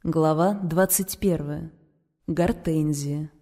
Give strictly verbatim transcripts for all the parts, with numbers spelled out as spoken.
Глава двадцать первая. Гортензия.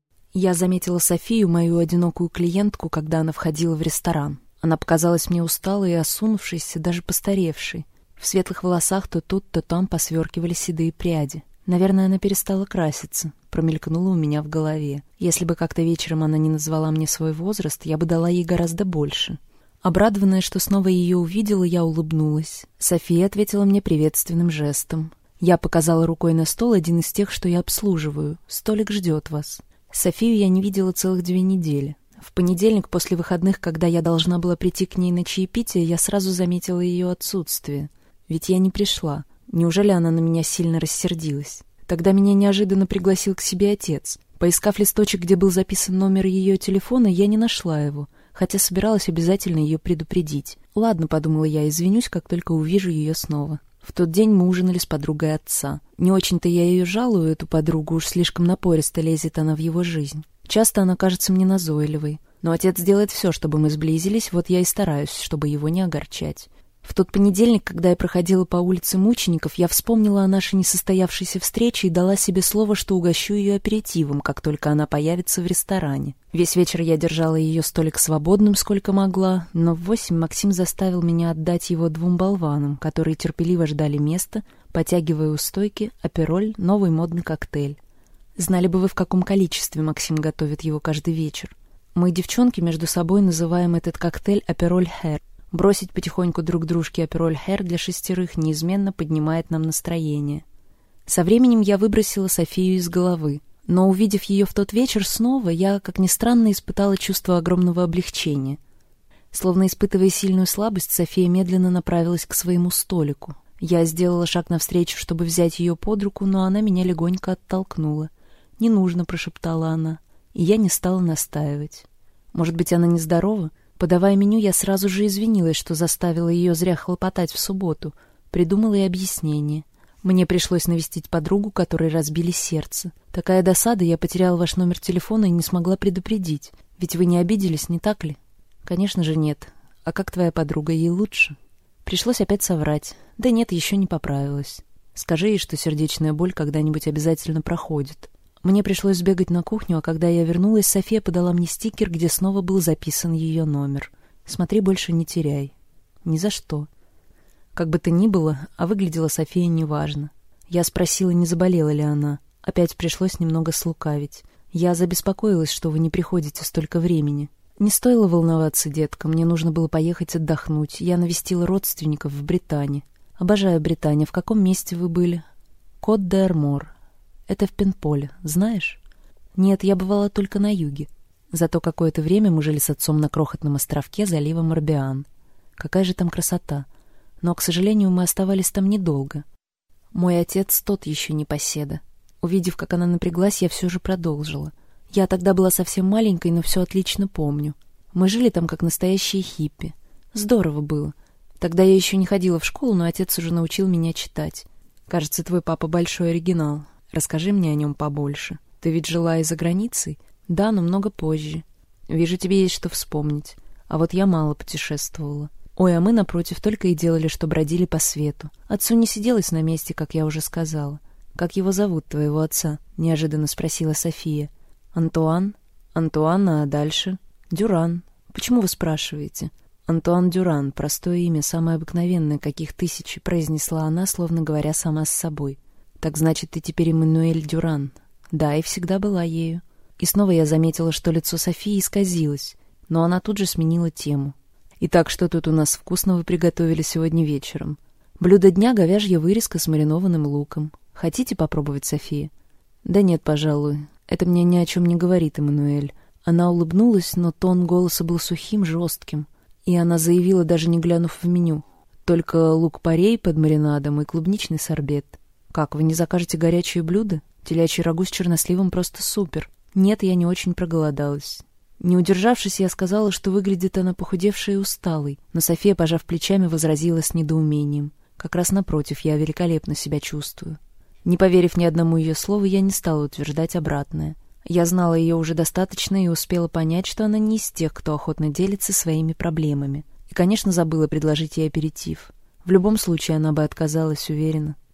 Я заметила Софию, мою одинокую клиентку, когда она входила в ресторан. Она показалась мне усталой и осунувшейся, даже постаревшей. В светлых волосах то тут, то там посверкивали седые пряди. Наверное, она перестала краситься, промелькнуло у меня в голове. Если бы как-то вечером она не назвала мне свой возраст, я бы дала ей гораздо больше. Обрадованная, что снова ее увидела, я улыбнулась. София ответила мне приветственным жестом. Я показала рукой на стол, один из тех, что я обслуживаю. Столик ждет вас. Софию я не видела целых две недели. В понедельник после выходных, когда я должна была прийти к ней на чаепитие, я сразу заметила ее отсутствие. Ведь я не пришла. Неужели она на меня сильно рассердилась? Тогда меня неожиданно пригласил к себе отец. Поискав листочек, где был записан номер ее телефона, я не нашла его, хотя собиралась обязательно ее предупредить. Ладно, подумала я, извинюсь, как только увижу ее снова. В тот день мы ужинали с подругой отца. Не очень-то я ее жалую, эту подругу, уж слишком напористо лезет она в его жизнь. Часто она кажется мне назойливой. Но отец делает все, чтобы мы сблизились, вот я и стараюсь, чтобы его не огорчать. В тот понедельник, когда я проходила по улице Мучеников, я вспомнила о нашей несостоявшейся встрече и дала себе слово, что угощу ее аперитивом, как только она появится в ресторане. Весь вечер я держала ее столик свободным, сколько могла, но в восемь Максим заставил меня отдать его двум болванам, которые терпеливо ждали места, потягивая у стойки апероль, новый модный коктейль. Знали бы вы, в каком количестве Максим готовит его каждый вечер. Мы, девчонки, между собой называем этот коктейль апероль хэр. Бросить потихоньку друг дружке апероль хэр для шестерых неизменно поднимает нам настроение. Со временем я выбросила Софию из головы, но, увидев ее в тот вечер снова, я, как ни странно, испытала чувство огромного облегчения. Словно испытывая сильную слабость, София медленно направилась к своему столику. Я сделала шаг навстречу, чтобы взять ее под руку, но она меня легонько оттолкнула. «Не нужно», — прошептала она, и я не стала настаивать. Может быть, она нездорова? Подавая меню, я сразу же извинилась, что заставила ее зря хлопотать в субботу. Придумала и объяснение. Мне пришлось навестить подругу, которой разбили сердце. Такая досада, я потеряла ваш номер телефона и не смогла предупредить. Ведь вы не обиделись, не так ли? Конечно же нет. А как твоя подруга, ей лучше? Пришлось опять соврать. Да нет, еще не поправилась. Скажи ей, что сердечная боль когда-нибудь обязательно проходит. Мне пришлось сбегать на кухню, а когда я вернулась, София подала мне стикер, где снова был записан ее номер. «Смотри, больше не теряй». Ни за что. Как бы то ни было, а выглядела София неважно. Я спросила, не заболела ли она. Опять пришлось немного слукавить. Я забеспокоилась, что вы не приходите столько времени. Не стоило волноваться, детка, мне нужно было поехать отдохнуть. Я навестила родственников в Британии. Обожаю Британию. В каком месте вы были? Кот-де-Армор. Это в Пенполе, знаешь? Нет, я бывала только на юге. Зато какое-то время мы жили с отцом на крохотном островке залива Морбиан. Какая же там красота. Но, к сожалению, мы оставались там недолго. Мой отец тот еще непоседа. Увидев, как она напряглась, я все же продолжила. Я тогда была совсем маленькой, но все отлично помню. Мы жили там, как настоящие хиппи. Здорово было. Тогда я еще не ходила в школу, но отец уже научил меня читать. Кажется, твой папа большой оригинал. Расскажи мне о нем побольше. Ты ведь жила и за границей? Да, но много позже. Вижу, тебе есть что вспомнить. А вот я мало путешествовала. Ой, а мы, напротив, только и делали, что бродили по свету. Отцу не сиделось на месте, как я уже сказала. Как его зовут, твоего отца? Неожиданно спросила София. Антуан? Антуан, а дальше? Дюран. Почему вы спрашиваете? Антуан Дюран, простое имя, самое обыкновенное, каких тысячи, произнесла она, словно говоря сама с собой. «Так значит, ты теперь Эммануэль Дюран?» «Да, и всегда была ею». И снова я заметила, что лицо Софии исказилось, но она тут же сменила тему. «Итак, что тут у нас вкусного приготовили сегодня вечером?» «Блюдо дня — говяжья вырезка с маринованным луком. Хотите попробовать, София?» «Да нет, пожалуй. Это мне ни о чем не говорит, Эммануэль». Она улыбнулась, но тон голоса был сухим, жестким. И она заявила, даже не глянув в меню. «Только лук-порей под маринадом и клубничный сорбет». «Как, вы не закажете горячие блюда? Телячий рагу с черносливом просто супер». «Нет, я не очень проголодалась». Не удержавшись, я сказала, что выглядит она похудевшей и усталой, но София, пожав плечами, возразила с недоумением. Как раз напротив, я великолепно себя чувствую. Не поверив ни одному ее слову, я не стала утверждать обратное. Я знала ее уже достаточно и успела понять, что она не из тех, кто охотно делится своими проблемами. И, конечно, забыла предложить ей аперитив. В любом случае, она бы отказалась, уверена.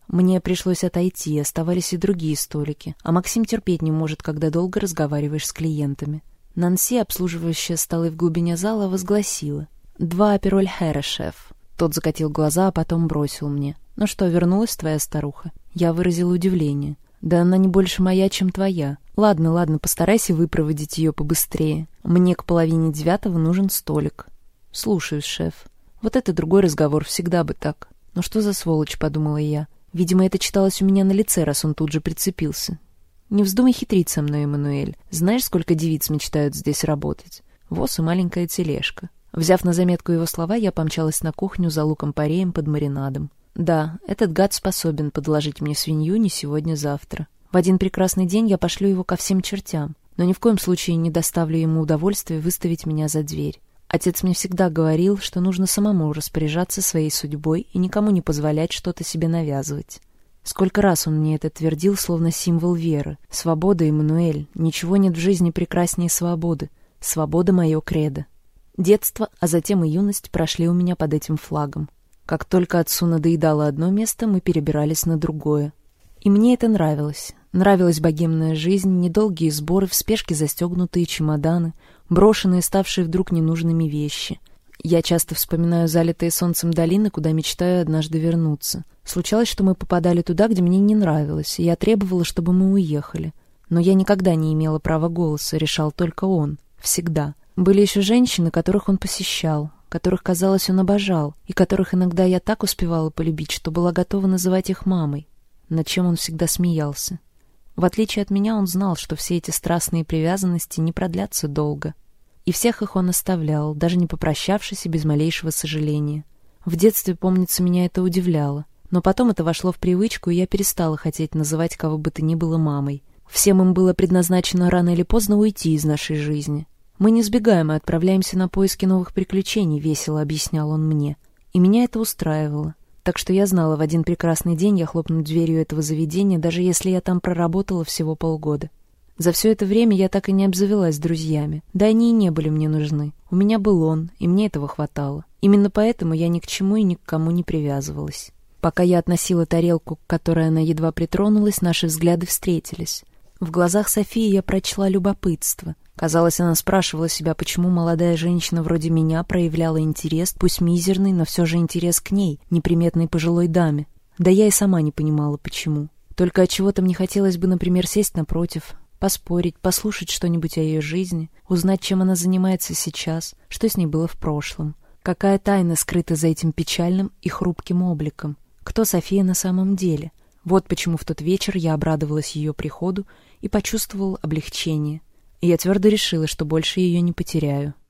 Мне пришлось отойти, оставались и другие столики, а Максим терпеть не может, когда долго разговариваешь с клиентами. Нанси, обслуживающая столы в глубине зала, возгласила: «Два апероль хэра, шеф». Тот закатил глаза, а потом бросил мне: «Ну что, вернулась твоя старуха?» Я выразила удивление. «Да она не больше моя, чем твоя. Ладно, ладно, постарайся выпроводить ее побыстрее. Мне к половине девятого нужен столик». «Слушаюсь, шеф». Вот это другой разговор, всегда бы так. «Ну что за сволочь?» — подумала я. Видимо, это читалось у меня на лице, раз он тут же прицепился. «Не вздумай хитрить со мной, Эммануэль. Знаешь, сколько девиц мечтают здесь работать? Воз и маленькая тележка». Взяв на заметку его слова, я помчалась на кухню за луком-пореем под маринадом. Да, этот гад способен подложить мне свинью не сегодня-завтра. В один прекрасный день я пошлю его ко всем чертям, но ни в коем случае не доставлю ему удовольствия выставить меня за дверь. Отец мне всегда говорил, что нужно самому распоряжаться своей судьбой и никому не позволять что-то себе навязывать. Сколько раз он мне это твердил, словно символ веры. «Свобода, Эммануэль, ничего нет в жизни прекраснее свободы. Свобода — мое кредо». Детство, а затем и юность прошли у меня под этим флагом. Как только отцу надоедало одно место, мы перебирались на другое. И мне это нравилось. Нравилась богемная жизнь, недолгие сборы, в спешке застегнутые чемоданы, брошенные, ставшие вдруг ненужными вещи. Я часто вспоминаю залитые солнцем долины, куда мечтаю однажды вернуться. Случалось, что мы попадали туда, где мне не нравилось, и я требовала, чтобы мы уехали. Но я никогда не имела права голоса, решал только он. Всегда. Были еще женщины, которых он посещал, которых, казалось, он обожал, и которых иногда я так успевала полюбить, что была готова называть их мамой, над чем он всегда смеялся. В отличие от меня, он знал, что все эти страстные привязанности не продлятся долго. И всех их он оставлял, даже не попрощавшись и без малейшего сожаления. В детстве, помнится, меня это удивляло. Но потом это вошло в привычку, и я перестала хотеть называть кого бы то ни было мамой. Всем им было предназначено рано или поздно уйти из нашей жизни. «Мы не сбегаем, а отправляемся на поиски новых приключений», — весело объяснял он мне. И меня это устраивало. Так что я знала, в один прекрасный день я хлопну дверью этого заведения, даже если я там проработала всего полгода. За все это время я так и не обзавелась друзьями. Да они и не были мне нужны. У меня был он, и мне этого хватало. Именно поэтому я ни к чему и ни к кому не привязывалась. Пока я относила тарелку, к которой она едва притронулась, наши взгляды встретились. В глазах Софии я прочла любопытство. Казалось, она спрашивала себя, почему молодая женщина вроде меня проявляла интерес, пусть мизерный, но все же интерес к ней, неприметной пожилой даме. Да я и сама не понимала, почему. Только отчего-то мне хотелось бы, например, сесть напротив, поспорить, послушать что-нибудь о ее жизни, узнать, чем она занимается сейчас, что с ней было в прошлом. Какая тайна скрыта за этим печальным и хрупким обликом? Кто София на самом деле? Вот почему в тот вечер я обрадовалась ее приходу и почувствовала облегчение. И я твердо решила, что больше ее не потеряю.